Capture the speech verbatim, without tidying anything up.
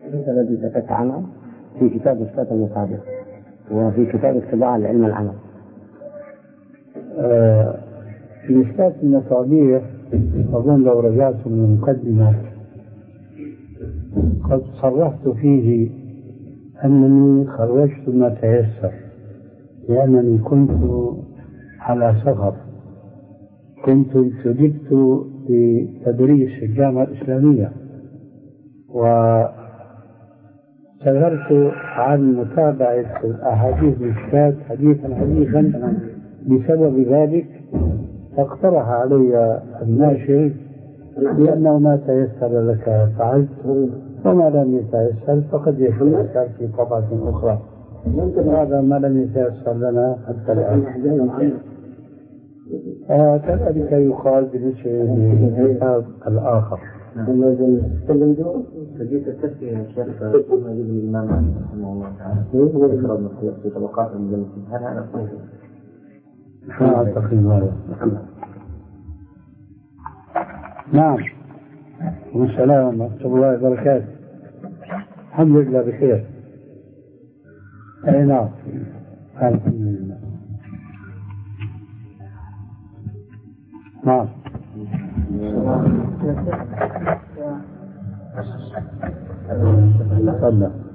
الذي سكت عنه في كتاب إثبات المصادر وفي كتاب اتباع العلم العمل. آه في إثبات المصادر أظن لو رجعت من المقدمة قد صرحت فيه أنني خرجت ما تيسر، لأنني كنت على سفر، كنت ابتدأت بتدريس في الجامعة الإسلامية وشغلت عن متابعة الأحاديث المشكات حديثا حديثا. بسبب ذلك اقترح علي الناشر لأنه ما تيسر لك فعلت، وما لم يتيسر فقد يتيسر في طبعة أخرى. هذا ما لم يتيسر لنا حتى الآن. آه كذلك يقال بالنسبة للكتاب الآخر. فجيت التسكية يا شيخ كما يجب الإمام رحمه الله تعالى يفرض في طبقات المجلسين، هل هذا صحيح؟ ما أعتقد هذا. نعم. والسلام ورحمة الله وبركاته. الحمد لله بخير. أي نعم. الحمد لله. نعم. تفضل.